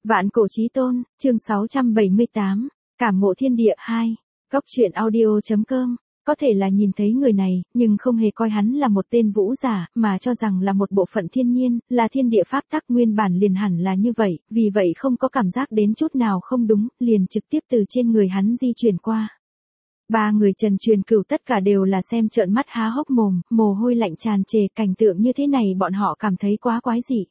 Vạn cổ chí tôn, chương 678, cảm ngộ thiên địa 2, Cốc truyện audio.com. Có thể là nhìn thấy người này, nhưng không hề coi hắn là một tên vũ giả, mà cho rằng là một bộ phận thiên nhiên, là thiên địa pháp tắc nguyên bản liền hẳn là như vậy, vì vậy không có cảm giác đến chút nào không đúng, liền trực tiếp từ trên người hắn di chuyển qua. Ba người Trần Truyền Cửu tất cả đều là xem trợn mắt há hốc mồm, mồ hôi lạnh tràn trề, cảnh tượng như thế này bọn họ cảm thấy quá quái dị.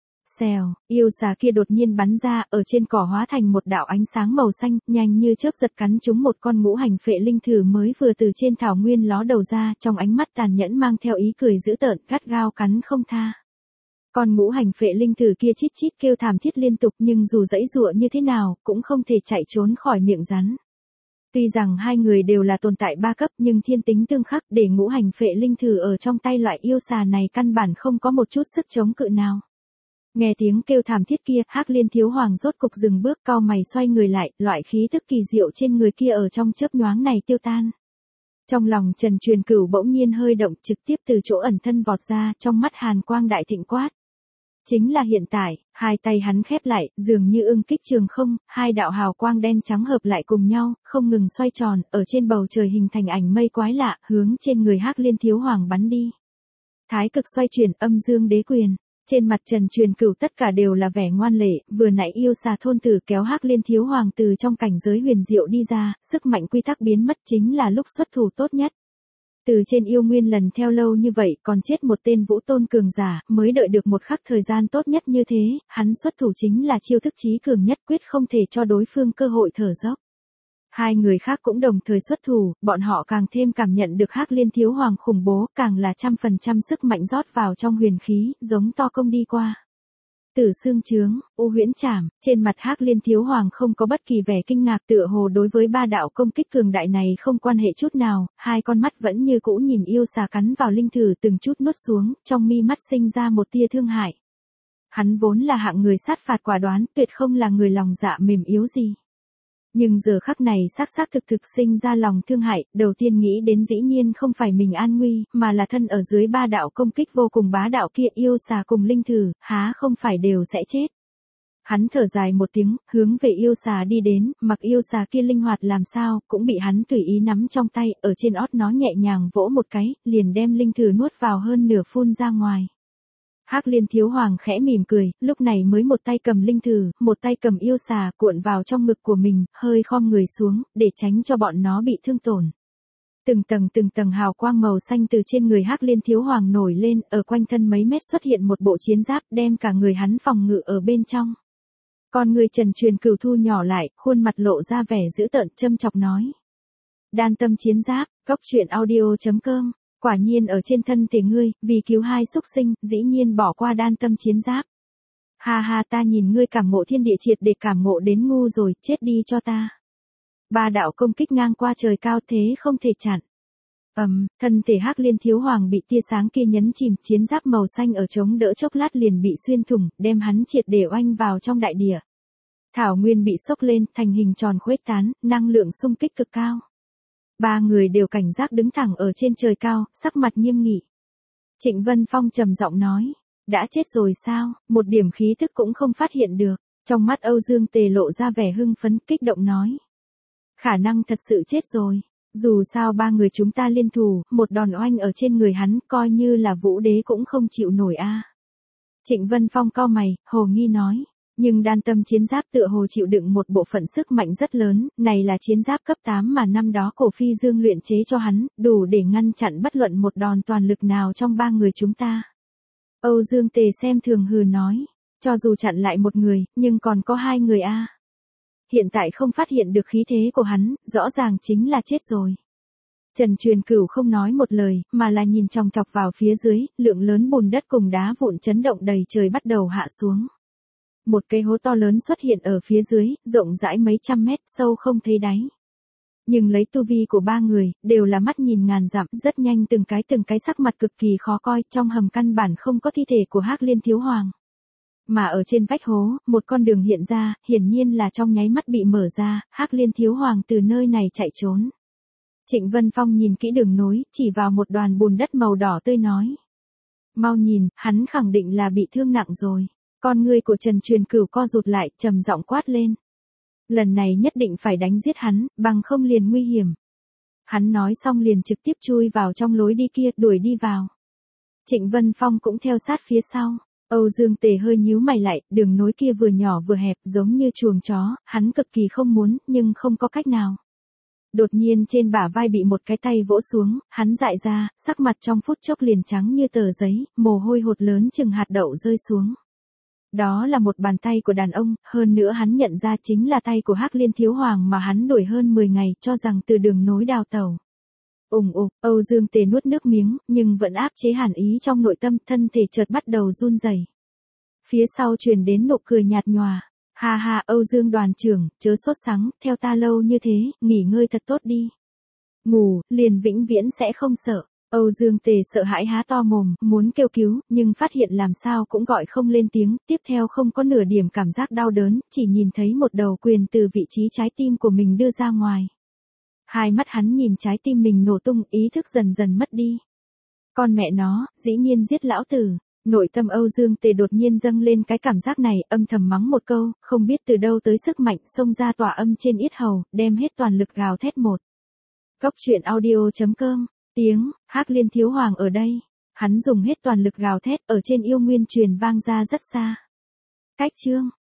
Xèo, yêu xà kia đột nhiên bắn ra, ở trên cỏ hóa thành một đạo ánh sáng màu xanh, nhanh như chớp giật cắn trúng một con ngũ hành phệ linh thử mới vừa từ trên thảo nguyên ló đầu ra, trong ánh mắt tàn nhẫn mang theo ý cười dữ tợn, gắt gao cắn không tha. Con ngũ hành phệ linh thử kia chít chít kêu thảm thiết liên tục, nhưng dù giãy giụa như thế nào, cũng không thể chạy trốn khỏi miệng rắn. Tuy rằng hai người đều là tồn tại ba cấp, nhưng thiên tính tương khắc, để ngũ hành phệ linh thử ở trong tay loại yêu xà này căn bản không có một chút sức chống cự nào. Nghe tiếng kêu thảm thiết kia, Hắc Liên Thiếu Hoàng rốt cục dừng bước, cau mày xoay người lại, loại khí tức kỳ diệu trên người kia ở trong chớp nhoáng này tiêu tan. Trong lòng Trần Truyền Cửu bỗng nhiên hơi động, trực tiếp từ chỗ ẩn thân vọt ra, trong mắt hàn quang đại thịnh quát. Chính là hiện tại, hai tay hắn khép lại, dường như ưng kích trường không, hai đạo hào quang đen trắng hợp lại cùng nhau, không ngừng xoay tròn, ở trên bầu trời hình thành ảnh mây quái lạ, hướng trên người Hắc Liên Thiếu Hoàng bắn đi. Thái cực xoay chuyển, âm dương đế quyền. Trên mặt Trần Truyền Cửu tất cả đều là vẻ ngoan lệ, vừa nãy yêu xà thôn tử kéo Hắc Liên Thiếu Hoàng từ trong cảnh giới huyền diệu đi ra, sức mạnh quy tắc biến mất chính là lúc xuất thủ tốt nhất. Từ trên yêu nguyên lần theo lâu như vậy, còn chết một tên vũ tôn cường giả, mới đợi được một khắc thời gian tốt nhất như thế, hắn xuất thủ chính là chiêu thức chí cường nhất, quyết không thể cho đối phương cơ hội thở dốc. Hai người khác cũng đồng thời xuất thủ, bọn họ càng thêm cảm nhận được Hắc Liên Thiếu Hoàng khủng bố, càng là 100% sức mạnh rót vào trong huyền khí, giống to công đi qua. Tử xương trướng, u huyễn trảm, trên mặt Hắc Liên Thiếu Hoàng không có bất kỳ vẻ kinh ngạc, tựa hồ đối với ba đạo công kích cường đại này không quan hệ chút nào, hai con mắt vẫn như cũ nhìn yêu xà cắn vào linh thử từng chút nuốt xuống, trong mi mắt sinh ra một tia thương hại. Hắn vốn là hạng người sát phạt quả đoán, tuyệt không là người lòng dạ mềm yếu gì. Nhưng giờ khắc này xác thực sinh ra lòng thương hại, đầu tiên nghĩ đến dĩ nhiên không phải mình an nguy, mà là thân ở dưới ba đạo công kích vô cùng bá đạo kia, yêu xà cùng linh thử, há không phải đều sẽ chết. Hắn thở dài một tiếng, hướng về yêu xà đi đến, mặc yêu xà kia linh hoạt làm sao, cũng bị hắn tùy ý nắm trong tay, ở trên ót nó nhẹ nhàng vỗ một cái, liền đem linh thử nuốt vào hơn nửa phun ra ngoài. Hắc Liên Thiếu Hoàng khẽ mỉm cười, lúc này mới một tay cầm linh thử, một tay cầm yêu xà, cuộn vào trong ngực của mình, hơi khom người xuống, để tránh cho bọn nó bị thương tổn. Từng tầng hào quang màu xanh từ trên người Hắc Liên Thiếu Hoàng nổi lên, ở quanh thân mấy mét xuất hiện một bộ chiến giáp, đem cả người hắn phòng ngự ở bên trong. Con người Trần Truyền Cửu thu nhỏ lại, khuôn mặt lộ ra vẻ dữ tợn, châm chọc nói. Đan tâm chiến giáp, Cốc truyện audio.com. Quả nhiên ở trên thân thể ngươi, vì cứu hai súc sinh, dĩ nhiên bỏ qua đan tâm chiến giáp. Ha ha, ta nhìn ngươi cảm ngộ thiên địa triệt để cảm ngộ đến ngu rồi, chết đi cho ta. Ba đạo công kích ngang qua trời cao thế không thể chặn. Thân thể Hắc Liên Thiếu Hoàng bị tia sáng kia nhấn chìm, chiến giáp màu xanh ở chống đỡ chốc lát liền bị xuyên thủng, đem hắn triệt để oanh vào trong đại địa. Thảo nguyên bị sốc lên, thành hình tròn khuếch tán, năng lượng xung kích cực cao. Ba người đều cảnh giác đứng thẳng ở trên trời cao, sắc mặt nghiêm nghị. Trịnh Vân Phong trầm giọng nói, đã chết rồi sao, một điểm khí thức cũng không phát hiện được. Trong mắt Âu Dương Tề lộ ra vẻ hưng phấn, kích động nói. Khả năng thật sự chết rồi. Dù sao ba người chúng ta liên thủ, một đòn oanh ở trên người hắn, coi như là vũ đế cũng không chịu nổi a. Trịnh Vân Phong cau mày, hồ nghi nói. Nhưng đan tâm chiến giáp tựa hồ chịu đựng một bộ phận sức mạnh rất lớn, này là chiến giáp cấp 8 mà năm đó Cổ Phi Dương luyện chế cho hắn, đủ để ngăn chặn bất luận một đòn toàn lực nào trong ba người chúng ta. Âu Dương Tề xem thường hừ nói, cho dù chặn lại một người, nhưng còn có hai người a. Hiện tại không phát hiện được khí thế của hắn, rõ ràng chính là chết rồi. Trần Truyền Cửu không nói một lời, mà là nhìn chòng chọc vào phía dưới, lượng lớn bùn đất cùng đá vụn chấn động đầy trời bắt đầu hạ xuống. Một cái hố to lớn xuất hiện ở phía dưới, rộng rãi mấy trăm mét, sâu không thấy đáy. Nhưng lấy tu vi của ba người, đều là mắt nhìn ngàn dặm, rất nhanh từng cái sắc mặt cực kỳ khó coi, trong hầm căn bản không có thi thể của Hắc Liên Thiếu Hoàng. Mà ở trên vách hố, một con đường hiện ra, hiển nhiên là trong nháy mắt bị mở ra, Hắc Liên Thiếu Hoàng từ nơi này chạy trốn. Trịnh Vân Phong nhìn kỹ đường nối, chỉ vào một đoàn bùn đất màu đỏ tươi nói. Mau nhìn, hắn khẳng định là bị thương nặng rồi. Con ngươi của Trần Truyền Cửu co rụt lại, trầm giọng quát lên. Lần này nhất định phải đánh giết hắn, bằng không liền nguy hiểm. Hắn nói xong liền trực tiếp chui vào trong lối đi kia, đuổi đi vào. Trịnh Vân Phong cũng theo sát phía sau. Âu Dương Tề hơi nhíu mày lại, đường nối kia vừa nhỏ vừa hẹp giống như chuồng chó, hắn cực kỳ không muốn, nhưng không có cách nào. Đột nhiên trên bả vai bị một cái tay vỗ xuống, hắn dại ra, sắc mặt trong phút chốc liền trắng như tờ giấy, mồ hôi hột lớn chừng hạt đậu rơi xuống. Đó là một bàn tay của đàn ông, hơn nữa hắn nhận ra chính là tay của Hắc Liên Thiếu Hoàng mà hắn đuổi hơn 10 ngày, cho rằng từ đường nối đào tẩu. Âu Dương Tề nuốt nước miếng, nhưng vẫn áp chế hàn ý trong nội tâm, thân thể chợt bắt đầu run rẩy. Phía sau truyền đến nụ cười nhạt nhòa. Ha ha, Âu Dương đoàn trưởng, chớ sốt sắng, theo ta lâu như thế, nghỉ ngơi thật tốt đi. Ngủ, liền vĩnh viễn sẽ không sợ. Âu Dương Tề sợ hãi há to mồm, muốn kêu cứu, nhưng phát hiện làm sao cũng gọi không lên tiếng, tiếp theo không có nửa điểm cảm giác đau đớn, chỉ nhìn thấy một đầu quyền từ vị trí trái tim của mình đưa ra ngoài. Hai mắt hắn nhìn trái tim mình nổ tung, ý thức dần dần mất đi. Con mẹ nó, dĩ nhiên giết lão tử. Nội tâm Âu Dương Tề đột nhiên dâng lên cái cảm giác này, âm thầm mắng một câu, không biết từ đâu tới sức mạnh xông ra tỏa âm trên yết hầu, đem hết toàn lực gào thét một. Cốc truyện audio.com, tiếng, Hắc Liên Thiếu Hoàng ở đây. Hắn dùng hết toàn lực gào thét, ở trên yêu nguyên truyền vang ra rất xa. Cách chương.